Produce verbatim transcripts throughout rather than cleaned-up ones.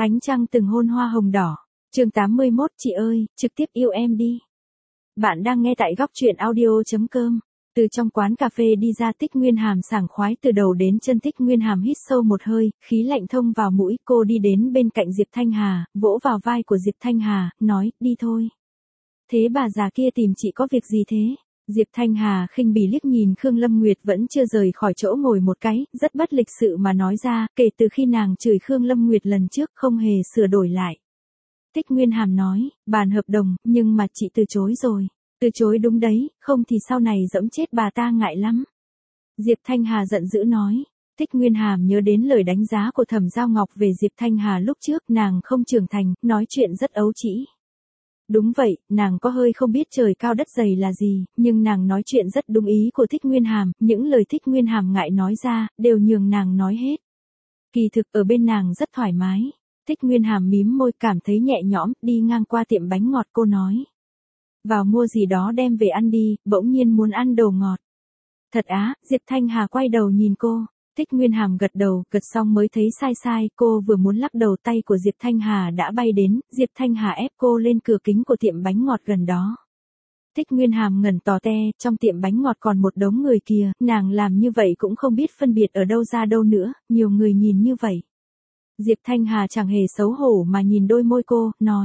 Ánh trăng từng hôn hoa hồng đỏ. Chương tám mươi mốt, chị ơi, trực tiếp yêu em đi. Bạn đang nghe tại góc truyện audio chấm com. Từ trong quán cà phê đi ra, Tích Nguyên Hàm sảng khoái từ đầu đến chân. Tích Nguyên Hàm hít sâu một hơi, khí lạnh thông vào mũi. Cô đi đến bên cạnh Diệp Thanh Hà, vỗ vào vai của Diệp Thanh Hà, nói, đi thôi. Thế bà già kia tìm chị có việc gì thế? Diệp Thanh Hà khinh bỉ liếc nhìn Khương Lâm Nguyệt vẫn chưa rời khỏi chỗ ngồi một cái, rất bất lịch sự mà nói ra, kể từ khi nàng chửi Khương Lâm Nguyệt lần trước không hề sửa đổi lại. Tích Nguyên Hàm nói, bàn hợp đồng, nhưng mà chị từ chối rồi. Từ chối đúng đấy, không thì sau này dẫm chết bà ta ngại lắm. Diệp Thanh Hà giận dữ nói. Tích Nguyên Hàm nhớ đến lời đánh giá của Thẩm Giao Ngọc về Diệp Thanh Hà lúc trước, nàng không trưởng thành, nói chuyện rất ấu trĩ. Đúng vậy, nàng có hơi không biết trời cao đất dày là gì, nhưng nàng nói chuyện rất đúng ý của Tích Nguyên Hàm, những lời Tích Nguyên Hàm ngại nói ra, đều nhường nàng nói hết. Kỳ thực ở bên nàng rất thoải mái. Tích Nguyên Hàm mím môi cảm thấy nhẹ nhõm, đi ngang qua tiệm bánh ngọt cô nói. Vào mua gì đó đem về ăn đi, bỗng nhiên muốn ăn đồ ngọt. Thật á, Diệp Thanh Hà quay đầu nhìn cô. Tích Nguyên Hàm gật đầu, gật xong mới thấy sai sai, cô vừa muốn lắc đầu tay của Diệp Thanh Hà đã bay đến, Diệp Thanh Hà ép cô lên cửa kính của tiệm bánh ngọt gần đó. Tích Nguyên Hàm ngẩn tò te, trong tiệm bánh ngọt còn một đống người kìa, nàng làm như vậy cũng không biết phân biệt ở đâu ra đâu nữa, nhiều người nhìn như vậy. Diệp Thanh Hà chẳng hề xấu hổ mà nhìn đôi môi cô, nói.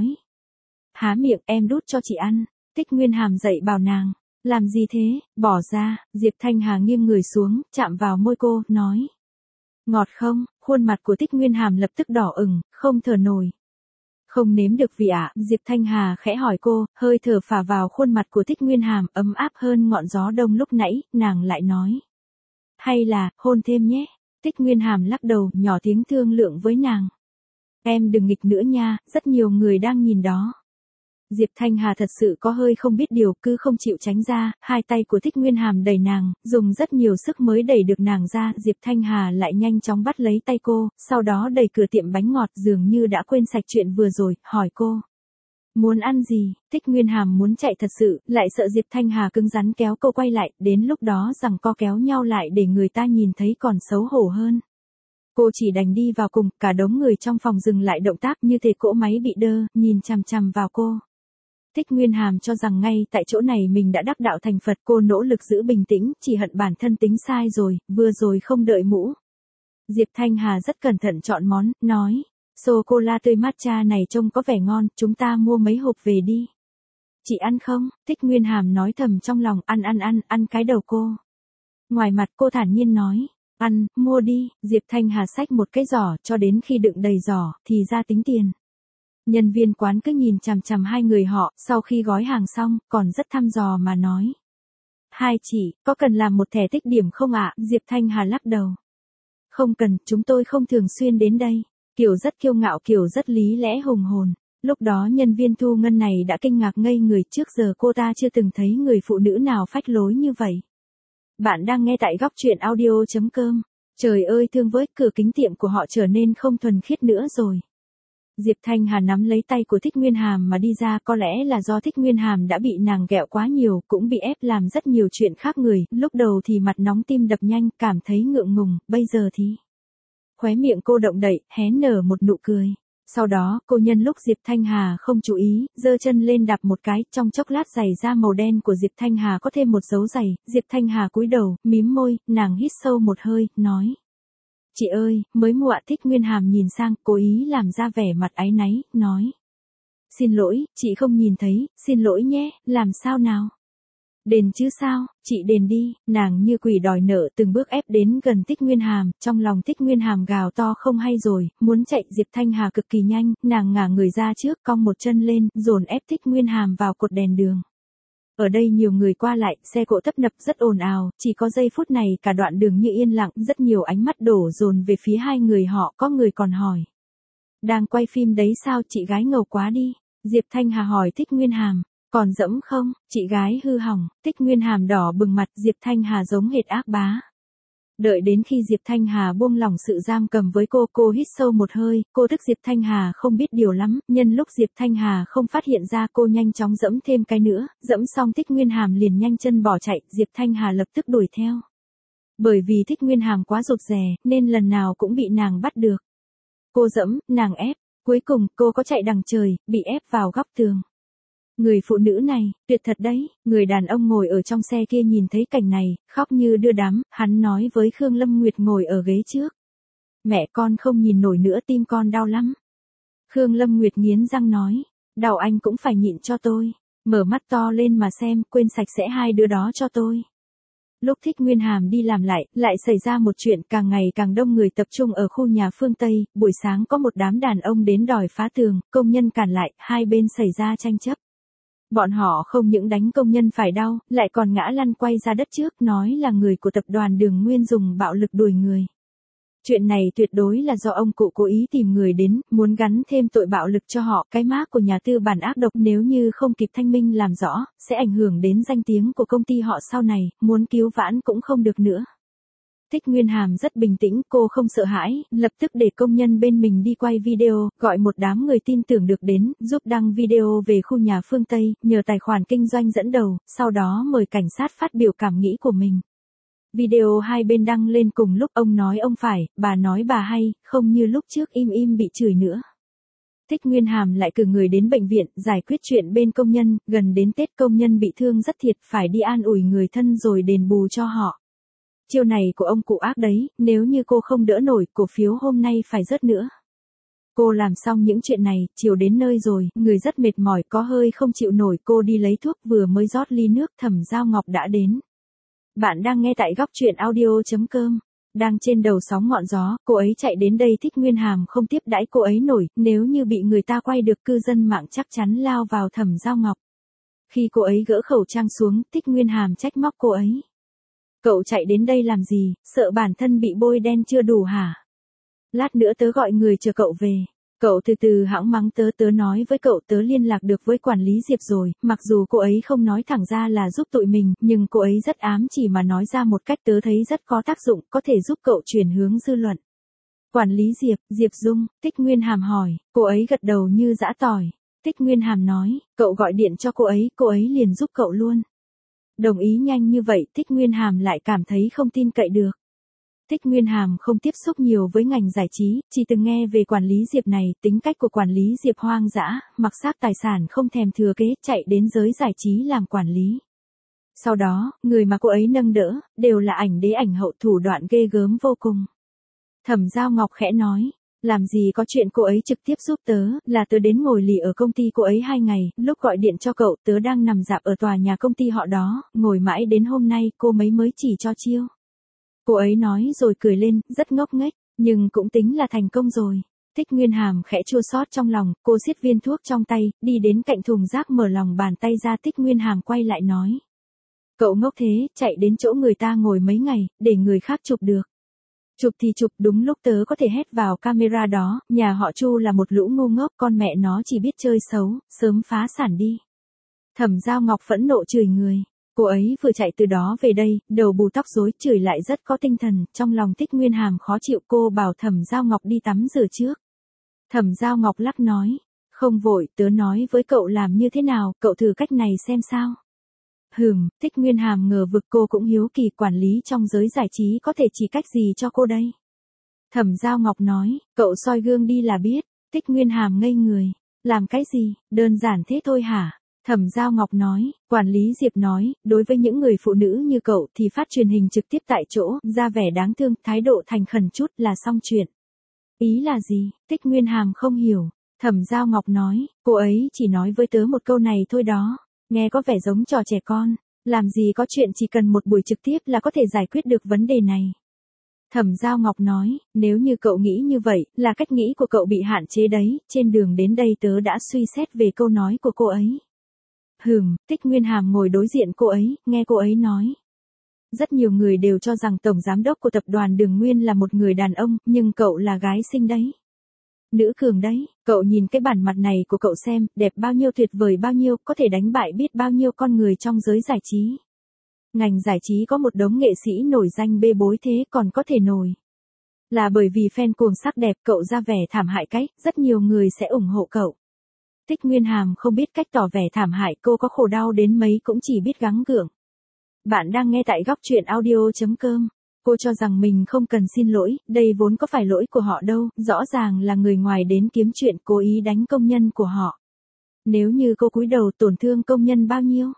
Há miệng, em đút cho chị ăn. Tích Nguyên Hàm dậy bảo nàng. Làm gì thế, bỏ ra. Diệp Thanh Hà nghiêng người xuống, chạm vào môi cô, nói. Ngọt không? Khuôn mặt của Tích Nguyên Hàm lập tức đỏ ửng, không thở nổi. Không nếm được vị ạ. Diệp Thanh Hà khẽ hỏi cô, hơi thở phả vào khuôn mặt của Tích Nguyên Hàm, ấm áp hơn ngọn gió đông lúc nãy, nàng lại nói. Hay là, hôn thêm nhé. Tích Nguyên Hàm lắc đầu, nhỏ tiếng thương lượng với nàng. Em đừng nghịch nữa nha, rất nhiều người đang nhìn đó. Diệp Thanh Hà thật sự có hơi không biết điều, cứ không chịu tránh ra, hai tay của Tích Nguyên Hàm đẩy nàng, dùng rất nhiều sức mới đẩy được nàng ra, Diệp Thanh Hà lại nhanh chóng bắt lấy tay cô, sau đó đẩy cửa tiệm bánh ngọt, dường như đã quên sạch chuyện vừa rồi, hỏi cô. Muốn ăn gì? Tích Nguyên Hàm muốn chạy thật sự, lại sợ Diệp Thanh Hà cứng rắn kéo cô quay lại, đến lúc đó rằng co kéo nhau lại để người ta nhìn thấy còn xấu hổ hơn. Cô chỉ đành đi vào cùng, cả đống người trong phòng dừng lại động tác như thể cỗ máy bị đơ, nhìn chằm chằm vào cô. Tích Nguyên Hàm cho rằng ngay tại chỗ này mình đã đắc đạo thành Phật, cô nỗ lực giữ bình tĩnh, chỉ hận bản thân tính sai rồi, vừa rồi không đợi mũ. Diệp Thanh Hà rất cẩn thận chọn món, nói, sô-cô-la tươi matcha này trông có vẻ ngon, chúng ta mua mấy hộp về đi. Chị ăn không? Tích Nguyên Hàm nói thầm trong lòng, ăn ăn ăn, ăn cái đầu cô. Ngoài mặt cô thản nhiên nói, ăn, mua đi, Diệp Thanh Hà xách một cái giỏ, cho đến khi đựng đầy giỏ, thì ra tính tiền. Nhân viên quán cứ nhìn chằm chằm hai người họ, sau khi gói hàng xong, còn rất thăm dò mà nói. Hai chị, có cần làm một thẻ tích điểm không ạ? Diệp Thanh Hà lắc đầu. Không cần, chúng tôi không thường xuyên đến đây. Kiểu rất kiêu ngạo, kiểu rất lý lẽ hùng hồn. Lúc đó nhân viên thu ngân này đã kinh ngạc ngây người, trước giờ cô ta chưa từng thấy người phụ nữ nào phách lối như vậy. Bạn đang nghe tại góc truyện audio chấm com. Trời ơi thương với, cửa kính tiệm của họ trở nên không thuần khiết nữa rồi. Diệp Thanh Hà nắm lấy tay của Tích Nguyên Hàm mà đi ra, có lẽ là do Tích Nguyên Hàm đã bị nàng ghẹo quá nhiều, cũng bị ép làm rất nhiều chuyện khác người, lúc đầu thì mặt nóng tim đập nhanh, cảm thấy ngượng ngùng, bây giờ thì. Khóe miệng cô động đậy, hé nở một nụ cười. Sau đó, cô nhân lúc Diệp Thanh Hà không chú ý, giơ chân lên đạp một cái, trong chốc lát giày da màu đen của Diệp Thanh Hà có thêm một dấu giày, Diệp Thanh Hà cúi đầu, mím môi, nàng hít sâu một hơi, nói. Chị ơi, mới mua ạ. Tích Nguyên Hàm nhìn sang, cố ý làm ra vẻ mặt áy náy, nói. Xin lỗi, chị không nhìn thấy, xin lỗi nhé, làm sao nào? Đền chứ sao, chị đền đi, nàng như quỷ đòi nợ từng bước ép đến gần Tích Nguyên Hàm, trong lòng Tích Nguyên Hàm gào to không hay rồi, muốn chạy. Diệp Thanh Hà cực kỳ nhanh, nàng ngả người ra trước, cong một chân lên, dồn ép Tích Nguyên Hàm vào cột đèn đường. Ở đây nhiều người qua lại, xe cộ tấp nập rất ồn ào, chỉ có giây phút này cả đoạn đường như yên lặng, rất nhiều ánh mắt đổ dồn về phía hai người họ, có người còn hỏi. Đang quay phim đấy sao, chị gái ngầu quá đi. Diệp Thanh Hà hỏi Tích Nguyên Hàm, còn dẫm không, chị gái hư hỏng. Tích Nguyên Hàm đỏ bừng mặt, Diệp Thanh Hà giống hệt ác bá. Đợi đến khi Diệp Thanh Hà buông lỏng sự giam cầm với cô, cô hít sâu một hơi, cô thức Diệp Thanh Hà không biết điều lắm, nhân lúc Diệp Thanh Hà không phát hiện ra cô nhanh chóng dẫm thêm cái nữa, dẫm xong Tích Nguyên Hàm liền nhanh chân bỏ chạy, Diệp Thanh Hà lập tức đuổi theo. Bởi vì Tích Nguyên Hàm quá rụt rè, nên lần nào cũng bị nàng bắt được. Cô dẫm, nàng ép, Cuối cùng, cô có chạy đằng trời, bị ép vào góc tường. Người phụ nữ này, tuyệt thật đấy, người đàn ông ngồi ở trong xe kia nhìn thấy cảnh này, khóc như đưa đám, hắn nói với Khương Lâm Nguyệt ngồi ở ghế trước. Mẹ con không nhìn nổi nữa, tim con đau lắm. Khương Lâm Nguyệt nghiến răng nói, đau anh cũng phải nhịn cho tôi, mở mắt to lên mà xem, quên sạch sẽ hai đứa đó cho tôi. Lúc Thích Nguyên Hàm đi làm lại, lại xảy ra một chuyện, càng ngày càng đông người tập trung ở khu nhà phương Tây, buổi sáng có một đám đàn ông đến đòi phá tường, công nhân cản lại, hai bên xảy ra tranh chấp. Bọn họ không những đánh công nhân phải đau, lại còn ngã lăn quay ra đất trước, nói là người của tập đoàn Đường Nguyên dùng bạo lực đuổi người. Chuyện này tuyệt đối là do ông cụ cố ý tìm người đến, muốn gắn thêm tội bạo lực cho họ, cái mác của nhà tư bản ác độc, nếu như không kịp thanh minh làm rõ, sẽ ảnh hưởng đến danh tiếng của công ty họ sau này, muốn cứu vãn cũng không được nữa. Thích Nguyên Hàm rất bình tĩnh, cô không sợ hãi, lập tức để công nhân bên mình đi quay video, gọi một đám người tin tưởng được đến, giúp đăng video về khu nhà phương Tây, nhờ tài khoản kinh doanh dẫn đầu, sau đó mời cảnh sát phát biểu cảm nghĩ của mình. Video hai bên đăng lên cùng lúc, ông nói ông phải, bà nói bà hay, không như lúc trước im im bị chửi nữa. Thích Nguyên Hàm lại cử người đến bệnh viện, giải quyết chuyện bên công nhân, gần đến Tết công nhân bị thương rất thiệt, phải đi an ủi người thân rồi đền bù cho họ. Chiêu này của ông cụ ác đấy, nếu như cô không đỡ nổi, cổ phiếu hôm nay phải rớt nữa. Cô làm xong những chuyện này, chiều đến nơi rồi, người rất mệt mỏi, có hơi không chịu nổi, cô đi lấy thuốc, vừa mới rót ly nước, Thẩm Giao Ngọc đã đến. Bạn đang nghe tại góc truyện audio.com. Đang trên đầu sóng ngọn gió, cô ấy chạy đến đây, Thích Nguyên Hàm không tiếp đãi cô ấy nổi, nếu như bị người ta quay được, cư dân mạng chắc chắn lao vào Thẩm Giao Ngọc. Khi cô ấy gỡ khẩu trang xuống, Thích Nguyên Hàm trách móc cô ấy. Cậu chạy đến đây làm gì, sợ bản thân bị bôi đen chưa đủ hả? Lát nữa tớ gọi người chờ cậu về. Cậu từ từ hãng mắng tớ, tớ nói với cậu tớ liên lạc được với quản lý Diệp rồi, mặc dù cô ấy không nói thẳng ra là giúp tụi mình, nhưng cô ấy rất ám chỉ mà nói ra một cách tớ thấy rất có tác dụng, có thể giúp cậu chuyển hướng dư luận. Quản lý Diệp, Diệp Dung, Thích Nguyên Hàm hỏi, cô ấy gật đầu như giã tỏi. Thích Nguyên Hàm nói, cậu gọi điện cho cô ấy, cô ấy liền giúp cậu luôn. Đồng ý nhanh như vậy, Thích Nguyên Hàm lại cảm thấy không tin cậy được. Thích Nguyên Hàm không tiếp xúc nhiều với ngành giải trí, chỉ từng nghe về quản lý Diệp này, tính cách của quản lý Diệp hoang dã, mặc xác tài sản không thèm thừa kế, chạy đến giới giải trí làm quản lý. Sau đó, người mà cô ấy nâng đỡ, đều là ảnh đế ảnh hậu, thủ đoạn ghê gớm vô cùng. Thẩm Giao Ngọc khẽ nói, làm gì có chuyện cô ấy trực tiếp giúp tớ, là tớ đến ngồi lì ở công ty cô ấy hai ngày, lúc gọi điện cho cậu tớ đang nằm rạp ở tòa nhà công ty họ đó, ngồi mãi đến hôm nay cô mấy mới chỉ cho chiêu. Cô ấy nói rồi cười lên, rất ngốc nghếch, nhưng cũng tính là thành công rồi. Thích Nguyên Hàm khẽ chua xót trong lòng, cô siết viên thuốc trong tay, đi đến cạnh thùng rác mở lòng bàn tay ra. Thích Nguyên Hàm quay lại nói. Cậu ngốc thế, chạy đến chỗ người ta ngồi mấy ngày, để người khác chụp được. Chụp thì chụp, đúng lúc tớ có thể hét vào camera đó, nhà họ Chu là một lũ ngu ngốc, con mẹ nó chỉ biết chơi xấu, sớm phá sản đi. Thẩm Giao Ngọc phẫn nộ chửi người. Cô ấy vừa chạy từ đó về đây, đầu bù tóc rối, chửi lại rất có tinh thần, trong lòng Thích Nguyên Hàm khó chịu, cô bảo Thẩm Giao Ngọc đi tắm rửa trước. Thẩm Giao Ngọc lắc nói, không vội, tớ nói với cậu làm như thế nào, cậu thử cách này xem sao. Hừm, Thích Nguyên Hàm ngờ vực, cô cũng hiếu kỳ quản lý trong giới giải trí có thể chỉ cách gì cho cô đây. Thẩm Giao Ngọc nói, cậu soi gương đi là biết. Thích Nguyên Hàm ngây người, làm cái gì, đơn giản thế thôi hả? Thẩm Giao Ngọc nói, quản lý Diệp nói, đối với những người phụ nữ như cậu thì phát truyền hình trực tiếp tại chỗ, ra vẻ đáng thương, thái độ thành khẩn chút là xong chuyện. Ý là gì? Thích Nguyên Hàm không hiểu. Thẩm Giao Ngọc nói, cô ấy chỉ nói với tớ một câu này thôi đó. Nghe có vẻ giống trò trẻ con, làm gì có chuyện chỉ cần một buổi trực tiếp là có thể giải quyết được vấn đề này. Thẩm Giao Ngọc nói, nếu như cậu nghĩ như vậy, là cách nghĩ của cậu bị hạn chế đấy, trên đường đến đây tớ đã suy xét về câu nói của cô ấy. Hừm, Thích Nguyên Hàm ngồi đối diện cô ấy, nghe cô ấy nói. Rất nhiều người đều cho rằng tổng giám đốc của tập đoàn Đường Nguyên là một người đàn ông, nhưng cậu là gái xinh đấy. Nữ cường đấy, cậu nhìn cái bản mặt này của cậu xem, đẹp bao nhiêu, tuyệt vời bao nhiêu, có thể đánh bại biết bao nhiêu con người trong giới giải trí. Ngành giải trí có một đống nghệ sĩ nổi danh bê bối thế còn có thể nổi. Là bởi vì fan cuồng sắc đẹp, cậu ra vẻ thảm hại cách, rất nhiều người sẽ ủng hộ cậu. Thích Nguyên Hàm không biết cách tỏ vẻ thảm hại, cô có khổ đau đến mấy cũng chỉ biết gắng gượng. Bạn đang nghe tại góc truyện audio.com. Cô cho rằng mình không cần xin lỗi, đây vốn có phải lỗi của họ đâu, rõ ràng là người ngoài đến kiếm chuyện cố ý đánh công nhân của họ. Nếu như cô cúi đầu tổn thương công nhân bao nhiêu?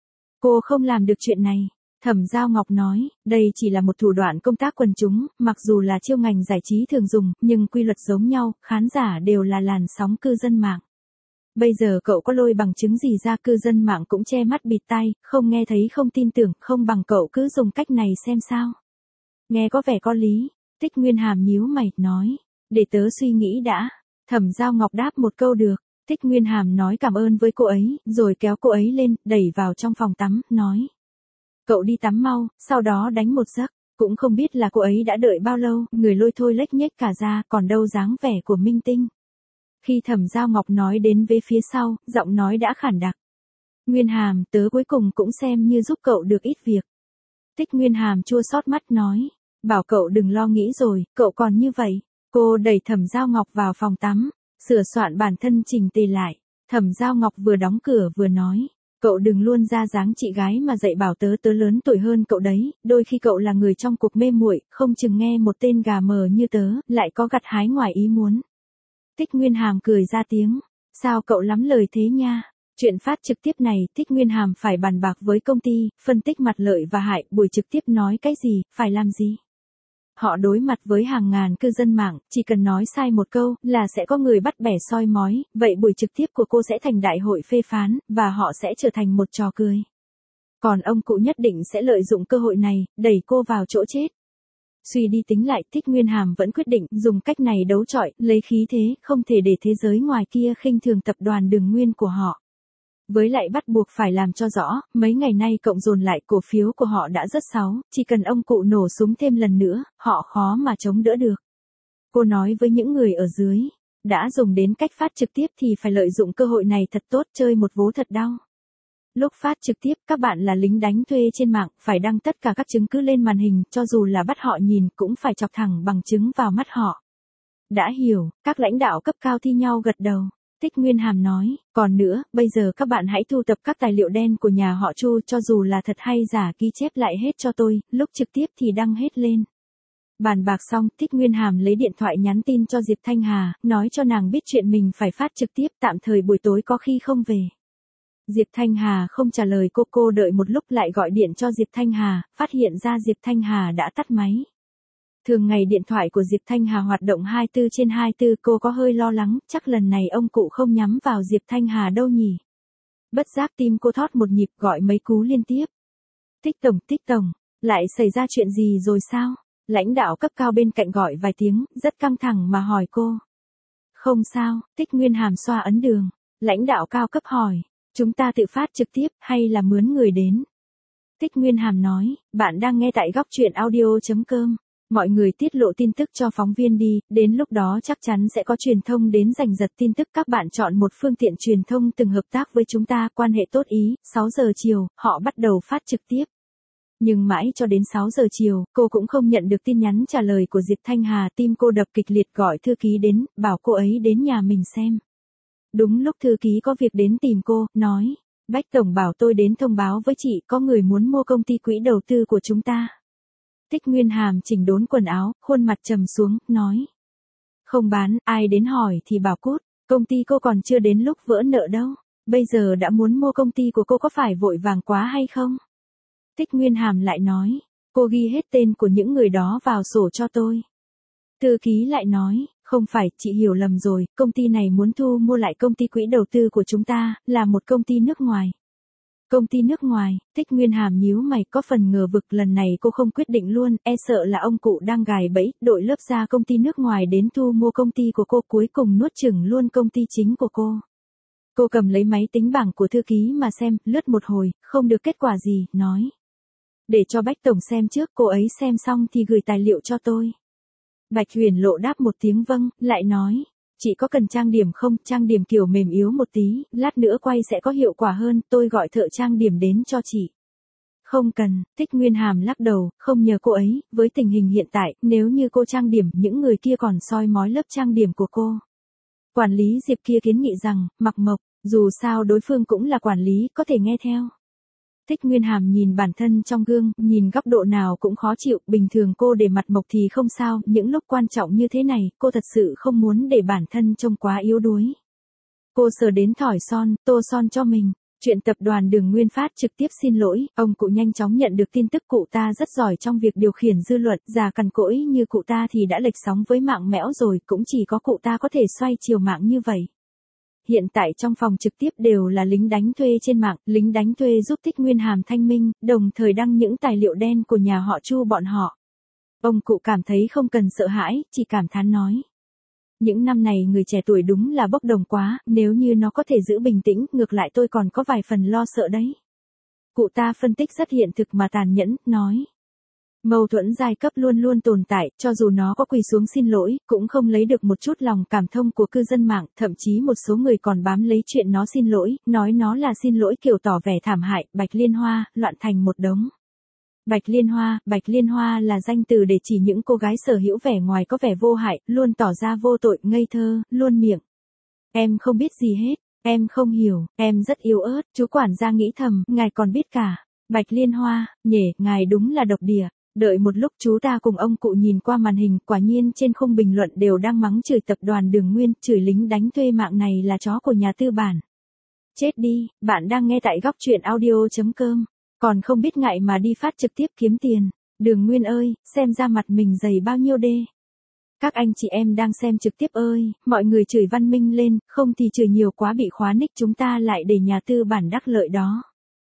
Cô không làm được chuyện này. Thẩm Giao Ngọc nói, đây chỉ là một thủ đoạn công tác quần chúng, mặc dù là chiêu ngành giải trí thường dùng, nhưng quy luật giống nhau, khán giả đều là làn sóng cư dân mạng. Bây giờ cậu có lôi bằng chứng gì ra, cư dân mạng cũng che mắt bịt tai, không nghe thấy không tin tưởng, không bằng cậu cứ dùng cách này xem sao. Nghe có vẻ có lý, Tích Nguyên Hàm nhíu mày, nói, để tớ suy nghĩ đã. Thẩm Giao Ngọc đáp một câu được, Tích Nguyên Hàm nói cảm ơn với cô ấy, rồi kéo cô ấy lên, đẩy vào trong phòng tắm, nói. Cậu đi tắm mau, sau đó đánh một giấc, cũng không biết là cô ấy đã đợi bao lâu, người lôi thôi lếch nhếch cả ra, còn đâu dáng vẻ của minh tinh. Khi Thẩm Giao Ngọc nói đến về phía sau, giọng nói đã khản đặc. Nguyên Hàm, tớ cuối cùng cũng xem như giúp cậu được ít việc. Tích Nguyên Hàm chua xót mắt nói, bảo cậu đừng lo nghĩ rồi, cậu còn như vậy. Cô đẩy Thẩm Giao Ngọc vào phòng tắm, sửa soạn bản thân chỉnh tề lại. Thẩm Giao Ngọc vừa đóng cửa vừa nói, cậu đừng luôn ra dáng chị gái mà dạy bảo tớ, tớ lớn tuổi hơn cậu đấy, đôi khi cậu là người trong cuộc mê muội, không chừng nghe một tên gà mờ như tớ, lại có gặt hái ngoài ý muốn. Tích Nguyên Hàm cười ra tiếng, sao cậu lắm lời thế nha? Chuyện phát trực tiếp này, Tích Nguyên Hàm phải bàn bạc với công ty, phân tích mặt lợi và hại, buổi trực tiếp nói cái gì, phải làm gì. Họ đối mặt với hàng ngàn cư dân mạng, chỉ cần nói sai một câu, là sẽ có người bắt bẻ soi mói, vậy buổi trực tiếp của cô sẽ thành đại hội phê phán, và họ sẽ trở thành một trò cười. Còn ông cụ nhất định sẽ lợi dụng cơ hội này, đẩy cô vào chỗ chết. Suy đi tính lại, Tích Nguyên Hàm vẫn quyết định dùng cách này đấu chọi, lấy khí thế, không thể để thế giới ngoài kia khinh thường tập đoàn Đường Nguyên của họ. Với lại bắt buộc phải làm cho rõ, mấy ngày nay cộng dồn lại cổ phiếu của họ đã rất xấu, chỉ cần ông cụ nổ súng thêm lần nữa, họ khó mà chống đỡ được. Cô nói với những người ở dưới, đã dùng đến cách phát trực tiếp thì phải lợi dụng cơ hội này thật tốt, chơi một vố thật đau. Lúc phát trực tiếp, các bạn là lính đánh thuê trên mạng, phải đăng tất cả các chứng cứ lên màn hình, cho dù là bắt họ nhìn cũng phải chọc thẳng bằng chứng vào mắt họ. Đã hiểu, các lãnh đạo cấp cao thi nhau gật đầu. Tích Nguyên Hàm nói, còn nữa, bây giờ các bạn hãy thu tập các tài liệu đen của nhà họ Chu, cho dù là thật hay giả ghi chép lại hết cho tôi, lúc trực tiếp thì đăng hết lên. Bàn bạc xong, Tích Nguyên Hàm lấy điện thoại nhắn tin cho Diệp Thanh Hà, nói cho nàng biết chuyện mình phải phát trực tiếp, tạm thời buổi tối có khi không về. Diệp Thanh Hà không trả lời cô, cô đợi một lúc lại gọi điện cho Diệp Thanh Hà, phát hiện ra Diệp Thanh Hà đã tắt máy. Thường ngày điện thoại của Diệp Thanh Hà hoạt động hai mươi bốn trên hai mươi bốn, cô có hơi lo lắng, chắc lần này ông cụ không nhắm vào Diệp Thanh Hà đâu nhỉ. Bất giác tim cô thót một nhịp, gọi mấy cú liên tiếp. Tích tổng, tích tổng, lại xảy ra chuyện gì rồi sao? Lãnh đạo cấp cao bên cạnh gọi vài tiếng, rất căng thẳng mà hỏi cô. Không sao, Tích Nguyên Hàm xoa ấn đường. Lãnh đạo cao cấp hỏi, chúng ta tự phát trực tiếp, hay là mướn người đến? Tích Nguyên Hàm nói, bạn đang nghe tại góc truyện audio chấm com. Mọi người tiết lộ tin tức cho phóng viên đi, đến lúc đó chắc chắn sẽ có truyền thông đến giành giật tin tức. Các bạn chọn một phương tiện truyền thông từng hợp tác với chúng ta, quan hệ tốt ý. Sáu giờ chiều, họ bắt đầu phát trực tiếp. Nhưng mãi cho đến sáu giờ chiều, cô cũng không nhận được tin nhắn trả lời của Diệp Thanh Hà, tim cô đập kịch liệt, gọi thư ký đến, bảo cô ấy đến nhà mình xem. Đúng lúc thư ký có việc đến tìm cô, nói, Bách Tổng bảo tôi đến thông báo với chị, có người muốn mua công ty quỹ đầu tư của chúng ta. Tích Nguyên Hàm chỉnh đốn quần áo, khuôn mặt trầm xuống, nói. Không bán, ai đến hỏi thì bảo cút, công ty cô còn chưa đến lúc vỡ nợ đâu, bây giờ đã muốn mua công ty của cô có phải vội vàng quá hay không? Tích Nguyên Hàm lại nói, cô ghi hết tên của những người đó vào sổ cho tôi. Thư ký lại nói, không phải, chị hiểu lầm rồi, công ty này muốn thu mua lại công ty quỹ đầu tư của chúng ta, là một công ty nước ngoài. Công ty nước ngoài, Tích Nguyên Hàm nhíu mày, có phần ngờ vực, lần này cô không quyết định luôn, e sợ là ông cụ đang gài bẫy, đội lớp ra công ty nước ngoài đến thu mua công ty của cô, cuối cùng nuốt chửng luôn công ty chính của cô. Cô cầm lấy máy tính bảng của thư ký mà xem, lướt một hồi, không được kết quả gì, nói. Để cho Bách Tổng xem trước, cô ấy xem xong thì gửi tài liệu cho tôi. Bạch Huyền Lộ đáp một tiếng vâng, lại nói. Chị có cần trang điểm không, trang điểm kiểu mềm yếu một tí, lát nữa quay sẽ có hiệu quả hơn, tôi gọi thợ trang điểm đến cho chị. Không cần, Tích Nguyên Hàm lắc đầu, không nhờ cô ấy, với tình hình hiện tại, nếu như cô trang điểm, những người kia còn soi mói lớp trang điểm của cô. Quản lý Diệp kia kiến nghị rằng, Mặc Mộc, dù sao đối phương cũng là quản lý, có thể nghe theo. Thích Nguyên Hàm nhìn bản thân trong gương, nhìn góc độ nào cũng khó chịu, bình thường cô để mặt mộc thì không sao, những lúc quan trọng như thế này, cô thật sự không muốn để bản thân trông quá yếu đuối. Cô sờ đến thỏi son, tô son cho mình. Chuyện tập đoàn Đường Nguyên phát trực tiếp xin lỗi, ông cụ nhanh chóng nhận được tin tức cụ ta rất giỏi trong việc điều khiển dư luận, già cằn cỗi như cụ ta thì đã lệch sóng với mạng mẽo rồi, cũng chỉ có cụ ta có thể xoay chiều mạng như vậy. Hiện tại trong phòng trực tiếp đều là lính đánh thuê trên mạng, lính đánh thuê giúp Thích Nguyên Hàm thanh minh, đồng thời đăng những tài liệu đen của nhà họ Chu bọn họ. Ông cụ cảm thấy không cần sợ hãi, chỉ cảm thán nói. Những năm này người trẻ tuổi đúng là bốc đồng quá, nếu như nó có thể giữ bình tĩnh, ngược lại tôi còn có vài phần lo sợ đấy. Cụ ta phân tích rất hiện thực mà tàn nhẫn, nói. Mâu thuẫn giai cấp luôn luôn tồn tại, cho dù nó có quỳ xuống xin lỗi, cũng không lấy được một chút lòng cảm thông của cư dân mạng, thậm chí một số người còn bám lấy chuyện nó xin lỗi, nói nó là xin lỗi kiểu tỏ vẻ thảm hại, Bạch Liên Hoa, loạn thành một đống. Bạch Liên Hoa, Bạch Liên Hoa là danh từ để chỉ những cô gái sở hữu vẻ ngoài có vẻ vô hại, luôn tỏ ra vô tội, ngây thơ, luôn miệng. Em không biết gì hết, em không hiểu, em rất yếu ớt, chú quản gia nghĩ thầm, ngài còn biết cả. Bạch Liên Hoa, nhể, ngài đúng là độc địa. Đợi một lúc chú ta cùng ông cụ nhìn qua màn hình, quả nhiên trên khung bình luận đều đang mắng chửi tập đoàn Đường Nguyên, chửi lính đánh thuê mạng này là chó của nhà tư bản. Chết đi, bạn đang nghe tại góc truyện audio chấm com. Còn không biết ngại mà đi phát trực tiếp kiếm tiền. Đường Nguyên ơi, xem ra mặt mình dày bao nhiêu đê. Các anh chị em đang xem trực tiếp ơi, mọi người chửi văn minh lên, không thì chửi nhiều quá bị khóa nick chúng ta lại để nhà tư bản đắc lợi đó.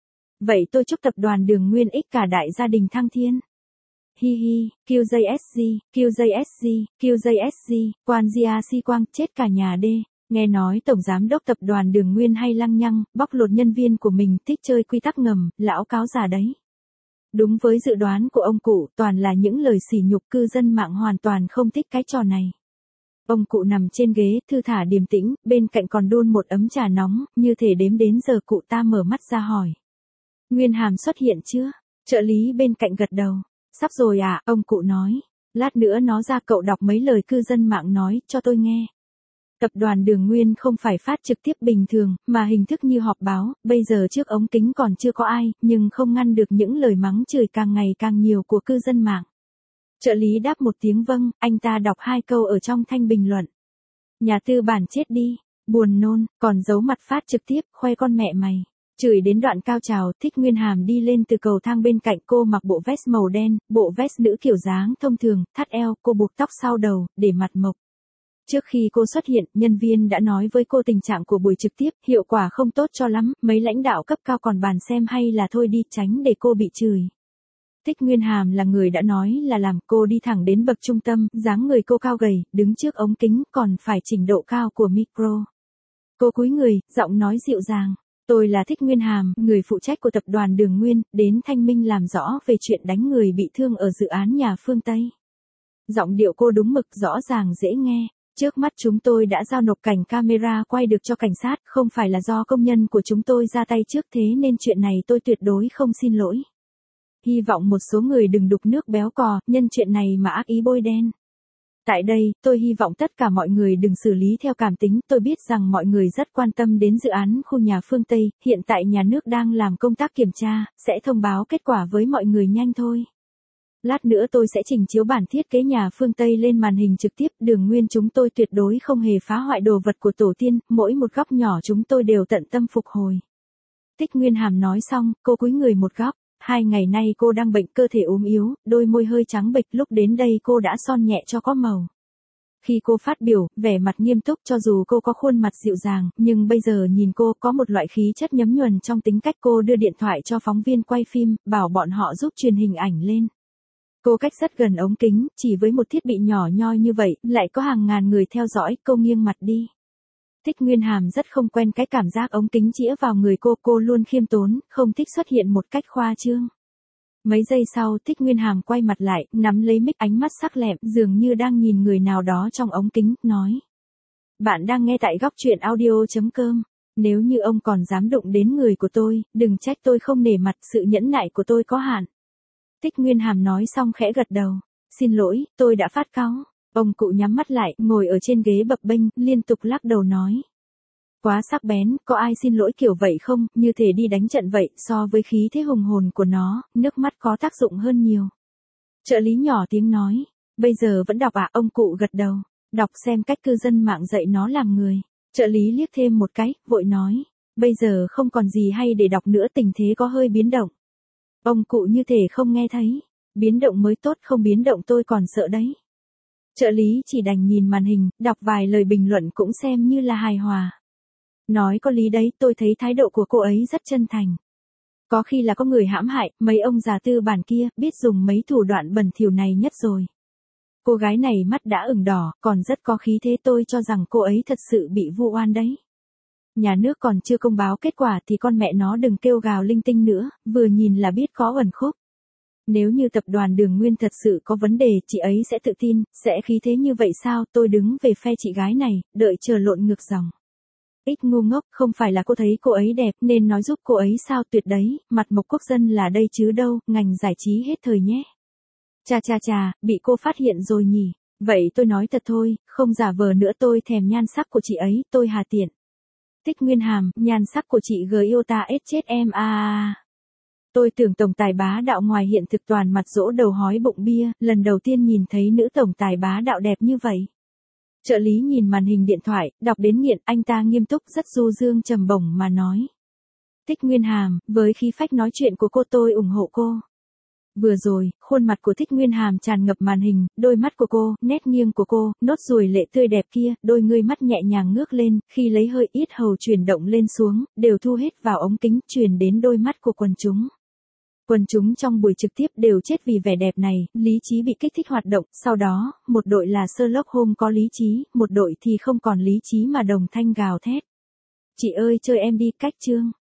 Vậy tôi chúc tập đoàn Đường Nguyên ích cả đại gia đình thăng thiên. Hi hi, Q J S G, Q J S G, Q J S G, Quan Gia Si Quang, chết cả nhà đê. Nghe nói Tổng Giám đốc Tập đoàn Đường Nguyên hay lăng nhăng, bóc lột nhân viên của mình, thích chơi quy tắc ngầm, lão cáo già đấy. Đúng với dự đoán của ông cụ, toàn là những lời sỉ nhục, cư dân mạng hoàn toàn không thích cái trò này. Ông cụ nằm trên ghế, thư thả điềm tĩnh, bên cạnh còn đun một ấm trà nóng, như thể đếm đến giờ cụ ta mở mắt ra hỏi. Nguyên Hàm xuất hiện chưa? Trợ lý bên cạnh gật đầu. Sắp rồi à, ông cụ nói. Lát nữa nó ra cậu đọc mấy lời cư dân mạng nói, cho tôi nghe. Tập đoàn Đường Nguyên không phải phát trực tiếp bình thường, mà hình thức như họp báo, bây giờ trước ống kính còn chưa có ai, nhưng không ngăn được những lời mắng chửi càng ngày càng nhiều của cư dân mạng. Trợ lý đáp một tiếng vâng, anh ta đọc hai câu ở trong thanh bình luận. Nhà tư bản chết đi, buồn nôn, còn giấu mặt phát trực tiếp, khoe con mẹ mày. Chửi đến đoạn cao trào, Thích Nguyên Hàm đi lên từ cầu thang bên cạnh, cô mặc bộ vest màu đen, bộ vest nữ kiểu dáng thông thường, thắt eo, cô buộc tóc sau đầu, để mặt mộc. Trước khi cô xuất hiện, nhân viên đã nói với cô tình trạng của buổi trực tiếp, hiệu quả không tốt cho lắm, mấy lãnh đạo cấp cao còn bàn xem hay là thôi đi, tránh để cô bị chửi. Thích Nguyên Hàm là người đã nói là làm, cô đi thẳng đến bậc trung tâm, dáng người cô cao gầy, đứng trước ống kính, còn phải chỉnh độ cao của micro. Cô cúi người, giọng nói dịu dàng. Tôi là Thích Nguyên Hàm, người phụ trách của tập đoàn Đường Nguyên, đến thanh minh làm rõ về chuyện đánh người bị thương ở dự án nhà phương Tây. Giọng điệu cô đúng mực, rõ ràng, dễ nghe. Trước mắt chúng tôi đã giao nộp cảnh camera quay được cho cảnh sát, không phải là do công nhân của chúng tôi ra tay trước, thế nên chuyện này tôi tuyệt đối không xin lỗi. Hy vọng một số người đừng đục nước béo cò, nhân chuyện này mà ác ý bôi đen. Tại đây, tôi hy vọng tất cả mọi người đừng xử lý theo cảm tính, tôi biết rằng mọi người rất quan tâm đến dự án khu nhà phương Tây, hiện tại nhà nước đang làm công tác kiểm tra, sẽ thông báo kết quả với mọi người nhanh thôi. Lát nữa tôi sẽ trình chiếu bản thiết kế nhà phương Tây lên màn hình trực tiếp, Đường Nguyên chúng tôi tuyệt đối không hề phá hoại đồ vật của tổ tiên, mỗi một góc nhỏ chúng tôi đều tận tâm phục hồi. Thích Nguyên Hàm nói xong, cô cúi người một góc. Hai ngày nay cô đang bệnh, cơ thể ốm yếu, đôi môi hơi trắng bệch, lúc đến đây cô đã son nhẹ cho có màu. Khi cô phát biểu, vẻ mặt nghiêm túc, cho dù cô có khuôn mặt dịu dàng, nhưng bây giờ nhìn cô có một loại khí chất nhấm nhuần trong tính cách. Cô đưa điện thoại cho phóng viên quay phim, bảo bọn họ giúp truyền hình ảnh lên. Cô cách rất gần ống kính, chỉ với một thiết bị nhỏ nhoi như vậy, lại có hàng ngàn người theo dõi, cô nghiêng mặt đi. Thích Nguyên Hàm rất không quen cái cảm giác ống kính chĩa vào người cô, cô luôn khiêm tốn, không thích xuất hiện một cách khoa trương. Mấy giây sau, Thích Nguyên Hàm quay mặt lại, nắm lấy mic, ánh mắt sắc lẹm, dường như đang nhìn người nào đó trong ống kính, nói. Bạn đang nghe tại góc truyện audio chấm com. Nếu như ông còn dám đụng đến người của tôi, đừng trách tôi không nể mặt, sự nhẫn nại của tôi có hạn. Thích Nguyên Hàm nói xong khẽ gật đầu. Xin lỗi, tôi đã phát cáu. Ông cụ nhắm mắt lại, ngồi ở trên ghế bập bênh, liên tục lắc đầu nói. Quá sắc bén, có ai xin lỗi kiểu vậy không, như thể đi đánh trận vậy, so với khí thế hùng hồn của nó, nước mắt có tác dụng hơn nhiều. Trợ lý nhỏ tiếng nói, bây giờ vẫn đọc à, ông cụ gật đầu, đọc xem cách cư dân mạng dạy nó làm người. Trợ lý liếc thêm một cái, vội nói, bây giờ không còn gì hay để đọc nữa, tình thế có hơi biến động. Ông cụ như thể không nghe thấy, biến động mới tốt, không biến động tôi còn sợ đấy. Trợ lý chỉ đành nhìn màn hình, đọc vài lời bình luận cũng xem như là hài hòa. Nói có lý đấy, tôi thấy thái độ của cô ấy rất chân thành. Có khi là có người hãm hại, mấy ông già tư bản kia, biết dùng mấy thủ đoạn bẩn thỉu này nhất rồi. Cô gái này mắt đã ửng đỏ, còn rất có khí thế, tôi cho rằng cô ấy thật sự bị vu oan đấy. Nhà nước còn chưa công báo kết quả thì con mẹ nó đừng kêu gào linh tinh nữa, vừa nhìn là biết có uẩn khúc. Nếu như tập đoàn Đường Nguyên thật sự có vấn đề, chị ấy sẽ tự tin, sẽ khí thế như vậy sao? Tôi đứng về phe chị gái này, đợi chờ lộn ngược dòng. Ít ngu ngốc, không phải là cô thấy cô ấy đẹp nên nói giúp cô ấy sao, tuyệt đấy, mặt Mộc Quốc Dân là đây chứ đâu, ngành giải trí hết thời nhé. Chà chà chà, bị cô phát hiện rồi nhỉ. Vậy tôi nói thật thôi, không giả vờ nữa, tôi thèm nhan sắc của chị ấy, tôi hà tiện. Tích Nguyên Hàm, nhan sắc của chị gờ yêu ta ết chết em à, à. Tôi tưởng tổng tài bá đạo ngoài hiện thực toàn mặt dỗ đầu hói bụng bia, lần đầu tiên nhìn thấy nữ tổng tài bá đạo đẹp như vậy. Trợ lý nhìn màn hình điện thoại, đọc đến nghiện, anh ta nghiêm túc rất du dương trầm bổng mà nói. Tích Nguyên Hàm, với khí phách nói chuyện của cô tôi ủng hộ cô. Vừa rồi, khuôn mặt của Thích Nguyên Hàm tràn ngập màn hình, đôi mắt của cô, nét nghiêng của cô, nốt ruồi lệ tươi đẹp kia, đôi ngươi mắt nhẹ nhàng ngước lên, khi lấy hơi yết hầu chuyển động lên xuống, đều thu hết vào ống kính, truyền đến đôi mắt của quần chúng. Quần chúng trong buổi trực tiếp đều chết vì vẻ đẹp này, lý trí bị kích thích hoạt động, sau đó, một đội là Sherlock Holmes có lý trí, một đội thì không còn lý trí mà đồng thanh gào thét. Chị ơi chơi em đi, cách chương.